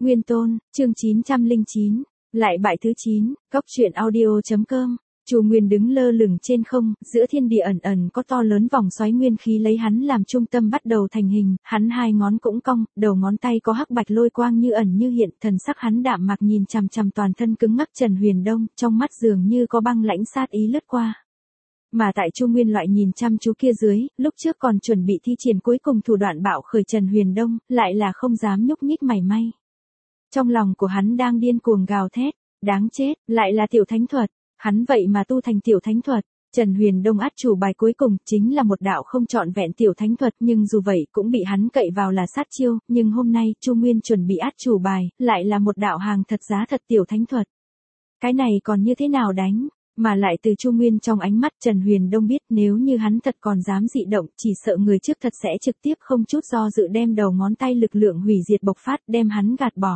Nguyên Tôn, chương 909, lại bại thứ 9, Cóc truyện audio.com. Chu Nguyên đứng lơ lửng trên không, giữa thiên địa ẩn ẩn có to lớn vòng xoáy nguyên khí lấy hắn làm trung tâm bắt đầu thành hình, hắn hai ngón cũng cong, đầu ngón tay có hắc bạch lôi quang như ẩn như hiện, thần sắc hắn đạm mạc nhìn chằm chằm toàn thân cứng ngắc Trần Huyền Đông, trong mắt dường như có băng lãnh sát ý lướt qua. Mà tại Chu Nguyên loại nhìn chăm chú kia dưới, lúc trước còn chuẩn bị thi triển cuối cùng thủ đoạn bạo khởi Trần Huyền Đông, lại là không dám nhúc nhích mảy may. Trong lòng của hắn đang điên cuồng gào thét, đáng chết, lại là tiểu thánh thuật, hắn vậy mà tu thành tiểu thánh thuật. Trần Huyền Đông át chủ bài cuối cùng chính là một đạo không trọn vẹn tiểu thánh thuật, nhưng dù vậy cũng bị hắn cậy vào là sát chiêu, nhưng hôm nay Chu Nguyên chuẩn bị át chủ bài, lại là một đạo hàng thật giá thật tiểu thánh thuật. Cái này còn như thế nào đánh? Mà lại từ Chu Nguyên trong ánh mắt Trần Huyền Đông biết nếu như hắn thật còn dám dị động, chỉ sợ người trước thật sẽ trực tiếp không chút do dự đem đầu ngón tay lực lượng hủy diệt bộc phát đem hắn gạt bỏ.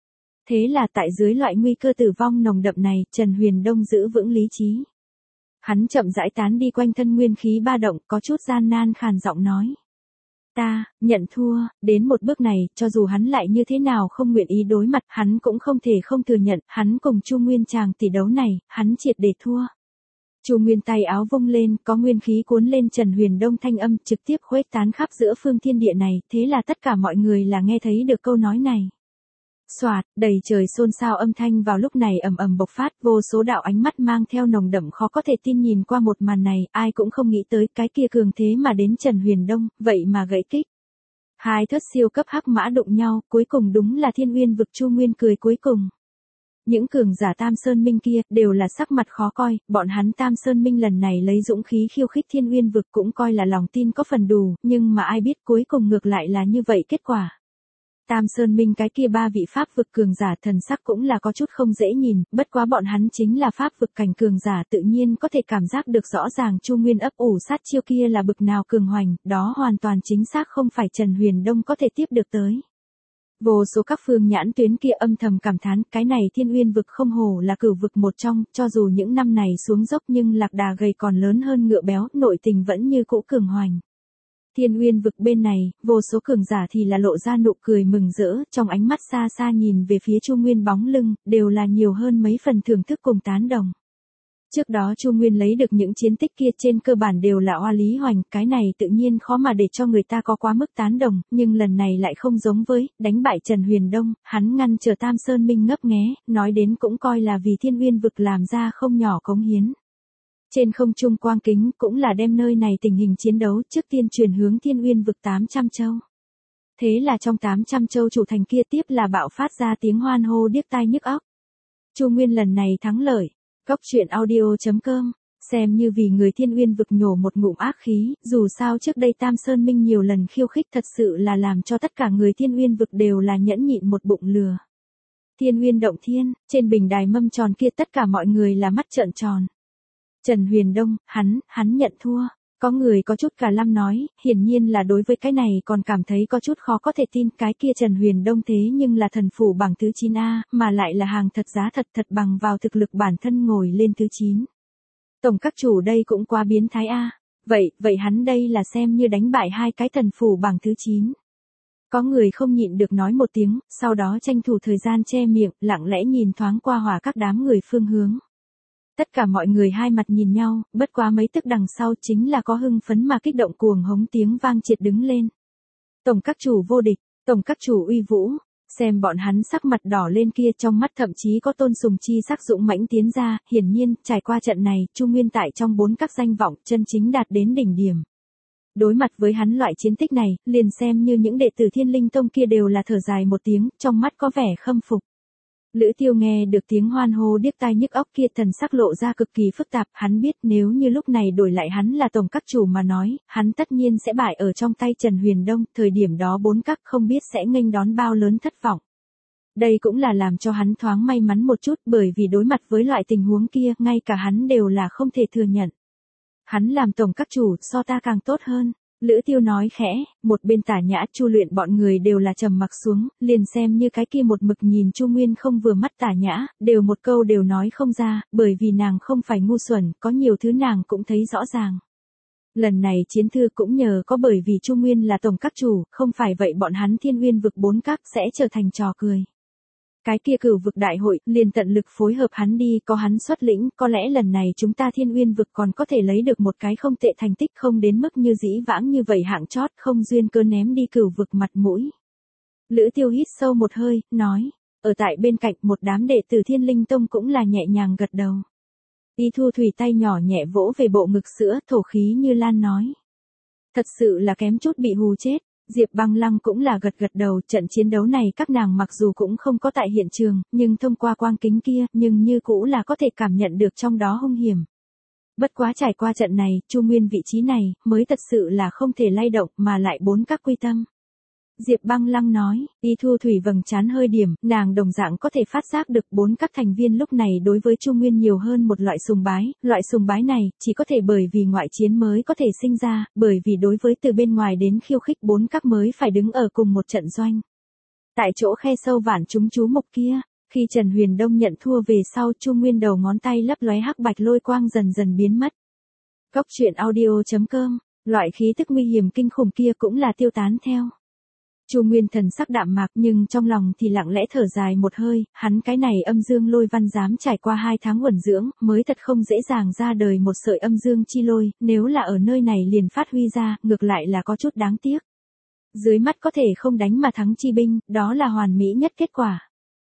Thế là tại dưới loại nguy cơ tử vong nồng đậm này, Trần Huyền Đông giữ vững lý trí. Hắn chậm rãi tán đi quanh thân nguyên khí ba động, có chút gian nan khàn giọng nói. Ta, nhận thua, đến một bước này, cho dù hắn lại như thế nào không nguyện ý đối mặt, hắn cũng không thể không thừa nhận, hắn cùng Chu Nguyên chàng tỷ đấu này, hắn triệt để thua. Chu Nguyên tay áo vung lên, có nguyên khí cuốn lên Trần Huyền Đông thanh âm trực tiếp khuếch tán khắp giữa phương thiên địa này, thế là tất cả mọi người là nghe thấy được câu nói này. Soạt, đầy trời xôn xao âm thanh vào lúc này ầm ầm bộc phát, vô số đạo ánh mắt mang theo nồng đậm khó có thể tin nhìn qua một màn này, ai cũng không nghĩ tới cái kia cường thế mà đến Trần Huyền Đông, vậy mà gãy kích. Hai thất siêu cấp hắc mã đụng nhau, cuối cùng đúng là Thiên Uyên vực. Chu Nguyên cười cuối cùng. Những cường giả Tam Sơn Minh kia đều là sắc mặt khó coi, bọn hắn Tam Sơn Minh lần này lấy dũng khí khiêu khích Thiên Uyên vực cũng coi là lòng tin có phần đủ, nhưng mà ai biết cuối cùng ngược lại là như vậy kết quả. Tam Sơn Minh cái kia ba vị pháp vực cường giả thần sắc cũng là có chút không dễ nhìn, bất quá bọn hắn chính là pháp vực cảnh cường giả tự nhiên có thể cảm giác được rõ ràng Chu Nguyên ấp ủ sát chiêu kia là bực nào cường hoành, đó hoàn toàn chính xác không phải Trần Huyền Đông có thể tiếp được tới. Vô số các phương nhãn tuyến kia âm thầm cảm thán, cái này Thiên Uyên vực không hổ là cửu vực một trong, cho dù những năm này xuống dốc nhưng lạc đà gầy còn lớn hơn ngựa béo, nội tình vẫn như cũ cường hoành. Thiên Uyên vực bên này, vô số cường giả thì là lộ ra nụ cười mừng rỡ, trong ánh mắt xa xa nhìn về phía Chu Nguyên bóng lưng, đều là nhiều hơn mấy phần thưởng thức cùng tán đồng. Trước đó Chu Nguyên lấy được những chiến tích kia trên cơ bản đều là oa lý hoành, cái này tự nhiên khó mà để cho người ta có quá mức tán đồng, nhưng lần này lại không giống với, đánh bại Trần Huyền Đông, hắn ngăn trở Tam Sơn Minh ngấp nghé, nói đến cũng coi là vì Thiên Uyên vực làm ra không nhỏ cống hiến. Trên không trung quang kính cũng là đem nơi này tình hình chiến đấu trước tiên truyền hướng Thiên Uyên vực 800 châu. Thế là trong 800 châu chủ thành kia tiếp là bạo phát ra tiếng hoan hô điếc tai nhức óc. Chu Nguyên lần này thắng lợi. Cóc truyện audio.com, xem như vì người Thiên Uyên vực nhổ một ngụm ác khí, dù sao trước đây Tam Sơn Minh nhiều lần khiêu khích thật sự là làm cho tất cả người Thiên Uyên vực đều là nhẫn nhịn một bụng lừa. Thiên Uyên động thiên, trên bình đài mâm tròn kia tất cả mọi người là mắt trợn tròn. Trần Huyền Đông, hắn nhận thua. Có người có chút cả lăm nói, hiển nhiên là đối với cái này còn cảm thấy có chút khó có thể tin, cái kia Trần Huyền Đông thế nhưng là thần phủ bảng thứ 9A, mà lại là hàng thật giá thật thật bằng vào thực lực bản thân ngồi lên thứ 9. Tổng các chủ đây cũng quá biến thái A, vậy hắn đây là xem như đánh bại hai cái thần phủ bảng thứ 9. Có người không nhịn được nói một tiếng, sau đó tranh thủ thời gian che miệng, lặng lẽ nhìn thoáng qua hỏa các đám người phương hướng. Tất cả mọi người hai mặt nhìn nhau, bất quá mấy tức đằng sau chính là có hưng phấn mà kích động cuồng hống tiếng vang triệt đứng lên. Tổng các chủ vô địch, tổng các chủ uy vũ, xem bọn hắn sắc mặt đỏ lên kia trong mắt thậm chí có tôn sùng chi sắc dũng mãnh tiến ra, hiển nhiên, trải qua trận này, Chu Nguyên tại trong 4 các danh vọng chân chính đạt đến đỉnh điểm. Đối mặt với hắn loại chiến tích này, liền xem như những đệ tử Thiên Linh Tông kia đều là thở dài một tiếng, trong mắt có vẻ khâm phục. Lữ Tiêu nghe được tiếng hoan hô điếc tai nhức óc kia thần sắc lộ ra cực kỳ phức tạp, hắn biết nếu như lúc này đổi lại hắn là tổng các chủ mà nói, hắn tất nhiên sẽ bại ở trong tay Trần Huyền Đông, thời điểm đó 4 các không biết sẽ nghênh đón bao lớn thất vọng. Đây cũng là làm cho hắn thoáng may mắn một chút, bởi vì đối mặt với loại tình huống kia, ngay cả hắn đều là không thể thừa nhận. Hắn làm tổng các chủ, so ta càng tốt hơn. Lữ Tiêu nói khẽ, một bên Tả Nhã Chu Luyện bọn người đều là trầm mặc xuống, liền xem như cái kia một mực nhìn Chu Nguyên không vừa mắt Tả Nhã, đều một câu đều nói không ra, bởi vì nàng không phải ngu xuẩn, có nhiều thứ nàng cũng thấy rõ ràng. Lần này chiến thư cũng nhờ có bởi vì Chu Nguyên là tổng các chủ, không phải vậy bọn hắn Thiên Uyên vực 4 các sẽ trở thành trò cười. Cái kia cửu vực đại hội, liền tận lực phối hợp hắn đi, có hắn xuất lĩnh, có lẽ lần này chúng ta Thiên Uyên vực còn có thể lấy được một cái không tệ thành tích, không đến mức như dĩ vãng như vậy hạng chót, không duyên cơ ném đi cửu vực mặt mũi. Lữ Tiêu hít sâu một hơi, nói, ở tại bên cạnh một đám đệ tử Thiên Linh Tông cũng là nhẹ nhàng gật đầu. Y Thu Thủy tay nhỏ nhẹ vỗ về bộ ngực sữa, thổ khí như lan nói. Thật sự là kém chút bị hù chết. Diệp Băng Lăng cũng là gật gật đầu, trận chiến đấu này các nàng mặc dù cũng không có tại hiện trường, nhưng thông qua quang kính kia, nhưng như cũ là có thể cảm nhận được trong đó hung hiểm. Bất quá trải qua trận này, Chu Nguyên vị trí này, mới thật sự là không thể lay động, mà lại bốn các quy tâm. Diệp Băng Lăng nói, Y Thu Thủy vầng trán hơi điểm, nàng đồng dạng có thể phát giác được bốn các thành viên lúc này đối với Chu Nguyên nhiều hơn một loại loại sùng bái này, chỉ có thể bởi vì ngoại chiến mới có thể sinh ra, bởi vì đối với từ bên ngoài đến khiêu khích bốn các mới phải đứng ở cùng một trận doanh. Tại chỗ khe sâu vạn chúng chú mục kia, khi Trần Huyền Đông nhận thua về sau, Chu Nguyên đầu ngón tay lấp lóe hắc bạch lôi quang dần dần biến mất. Cốc truyện audio.com, loại khí tức nguy hiểm kinh khủng kia cũng là tiêu tán theo. Chu Nguyên thần sắc đạm mạc nhưng trong lòng thì lặng lẽ thở dài một hơi, hắn cái này âm dương lôi văn dám trải qua 2 tháng uẩn dưỡng, mới thật không dễ dàng ra đời một sợi âm dương chi lôi, nếu là ở nơi này liền phát huy ra, ngược lại là có chút đáng tiếc. Dưới mắt có thể không đánh mà thắng chi binh, đó là hoàn mỹ nhất kết quả.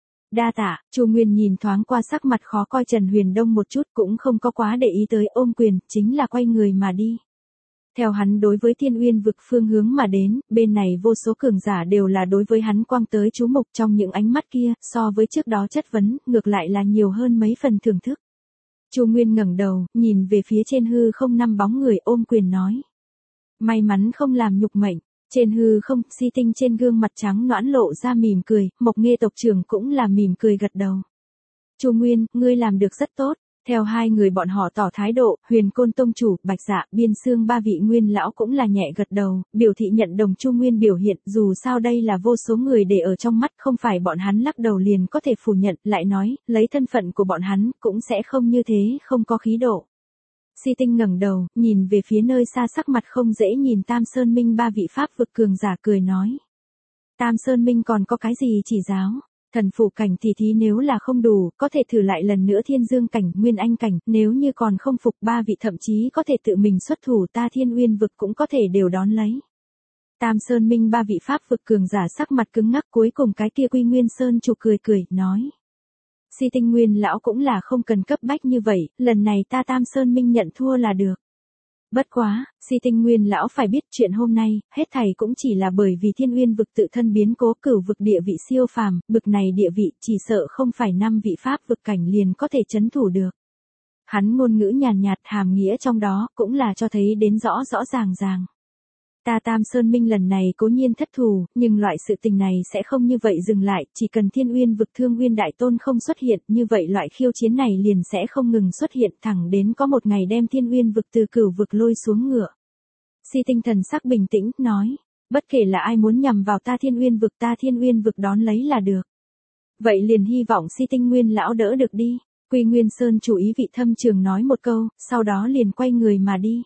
Đa tạ, Chu Nguyên nhìn thoáng qua sắc mặt khó coi Trần Huyền Đông một chút cũng không có quá để ý tới, ôm quyền, chính là quay người mà đi. Theo hắn đối với Thiên Uyên vực phương hướng mà đến, bên này vô số cường giả đều là đối với hắn quang tới chú mục, trong những ánh mắt kia, so với trước đó chất vấn, ngược lại là nhiều hơn mấy phần thưởng thức. Chu Nguyên ngẩng đầu, nhìn về phía trên hư không 5 bóng người, ôm quyền nói. May mắn không làm nhục mệnh. Trên hư không, Si Tinh trên gương mặt trắng nõn lộ ra mỉm cười, Mộc Nghê tộc trưởng cũng là mỉm cười gật đầu. Chu Nguyên, ngươi làm được rất tốt. Theo hai người bọn họ tỏ thái độ, Huyền Côn tông chủ, Bạch Dạ, Biên Xương ba vị nguyên lão cũng là nhẹ gật đầu, biểu thị nhận đồng Chu Nguyên biểu hiện, dù sao đây là vô số người để ở trong mắt, không phải bọn hắn lắc đầu liền có thể phủ nhận, lại nói, lấy thân phận của bọn hắn, cũng sẽ không như thế, không có khí độ. Si Tinh ngẩng đầu, nhìn về phía nơi xa, sắc mặt không dễ nhìn Tam Sơn Minh ba vị pháp vực cường giả, cười nói. Tam Sơn Minh còn có cái gì chỉ giáo? Thần phủ cảnh thì thí nếu là không đủ, có thể thử lại lần nữa Thiên Dương cảnh, Nguyên Anh cảnh, nếu như còn không phục ba vị thậm chí có thể tự mình xuất thủ, ta Thiên Uyên vực cũng có thể đều đón lấy. Tam Sơn Minh ba vị pháp vực cường giả sắc mặt cứng ngắc, cuối cùng cái kia Quy Nguyên Sơn chủ cười cười, nói. Si Tinh Nguyên lão cũng là không cần cấp bách như vậy, lần này ta Tam Sơn Minh nhận thua là được. Bất quá, Si Tinh Nguyên lão phải biết chuyện hôm nay, hết thảy cũng chỉ là bởi vì Thiên Uyên vực tự thân biến cố, cửu vực địa vị siêu phàm, bực này địa vị chỉ sợ không phải 5 vị pháp vực cảnh liền có thể trấn thủ được. Hắn ngôn ngữ nhàn nhạt, hàm nghĩa trong đó cũng là cho thấy đến rõ rõ ràng ràng. Ta Tam Sơn Minh lần này cố nhiên thất thù, nhưng loại sự tình này sẽ không như vậy dừng lại, chỉ cần Thiên Uyên vực Thương Nguyên Đại Tôn không xuất hiện, như vậy loại khiêu chiến này liền sẽ không ngừng xuất hiện, thẳng đến có một ngày đem Thiên Uyên vực từ cửu vực lôi xuống ngựa. Si Tinh thần sắc bình tĩnh, nói, bất kể là ai muốn nhằm vào ta Thiên Uyên vực đón lấy là được. Vậy liền hy vọng Si Tinh Nguyên lão đỡ được đi. Quy Nguyên Sơn chủ ý vị thâm trường nói một câu, sau đó liền quay người mà đi.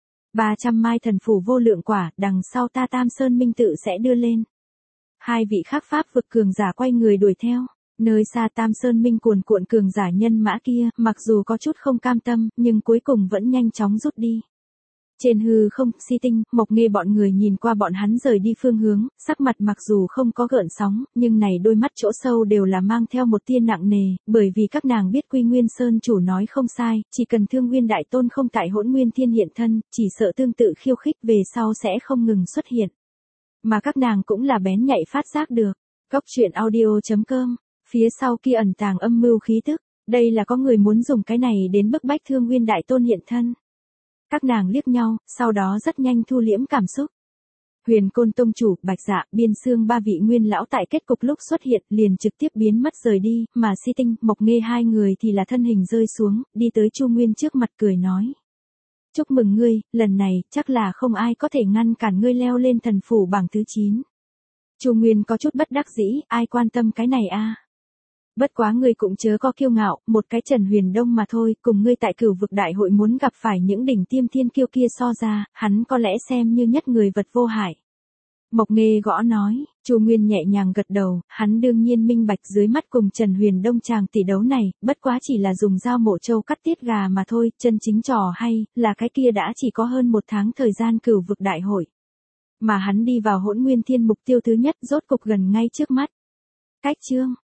300 mai thần phủ vô lượng quả, đằng sau ta Tam Sơn Minh tự sẽ đưa lên. Hai vị khác pháp vực cường giả quay người đuổi theo. Nơi xa Tam Sơn Minh cuồn cuộn cường giả nhân mã kia, mặc dù có chút không cam tâm, nhưng cuối cùng vẫn nhanh chóng rút đi. Trên hư không, Si Tinh, Mộc Nghê bọn người nhìn qua bọn hắn rời đi phương hướng, sắc mặt mặc dù không có gợn sóng, nhưng này đôi mắt chỗ sâu đều là mang theo một tia nặng nề, bởi vì các nàng biết Quy Nguyên Sơn chủ nói không sai, chỉ cần Thương Nguyên Đại Tôn không tại Hỗn Nguyên Thiên hiện thân, chỉ sợ tương tự khiêu khích về sau sẽ không ngừng xuất hiện. Mà các nàng cũng là bén nhạy phát giác được. Cốc truyện audio.com, phía sau kia ẩn tàng âm mưu khí tức, đây là có người muốn dùng cái này đến bức bách Thương Nguyên Đại Tôn hiện thân. Các nàng liếc nhau, sau đó rất nhanh thu liễm cảm xúc. Huyền Côn tông chủ, Bạch Dạ, Biên Xương ba vị nguyên lão tại kết cục lúc xuất hiện liền trực tiếp biến mất rời đi, mà Si Tinh, Mộc Nghê hai người thì là thân hình rơi xuống, đi tới Chu Nguyên trước mặt cười nói. Chúc mừng ngươi, lần này chắc là không ai có thể ngăn cản ngươi leo lên thần phủ bảng thứ 9. Chu Nguyên có chút bất đắc dĩ, ai quan tâm cái này a? Bất quá ngươi cũng chớ có kiêu ngạo, một cái Trần Huyền Đông mà thôi, cùng ngươi tại cửu vực đại hội muốn gặp phải những đỉnh tiêm thiên kiêu kia so ra, hắn có lẽ xem như nhất người vật vô hại. Mộc Nghê gõ nói, Chu Nguyên nhẹ nhàng gật đầu, hắn đương nhiên minh bạch dưới mắt cùng Trần Huyền Đông chàng tỷ đấu này, bất quá chỉ là dùng dao mổ trâu cắt tiết gà mà thôi, chân chính trò hay, là cái kia đã chỉ có hơn 1 tháng thời gian cửu vực đại hội. Mà hắn đi vào Hỗn Nguyên Thiên mục tiêu thứ nhất rốt cục gần ngay trước mắt. Cách chương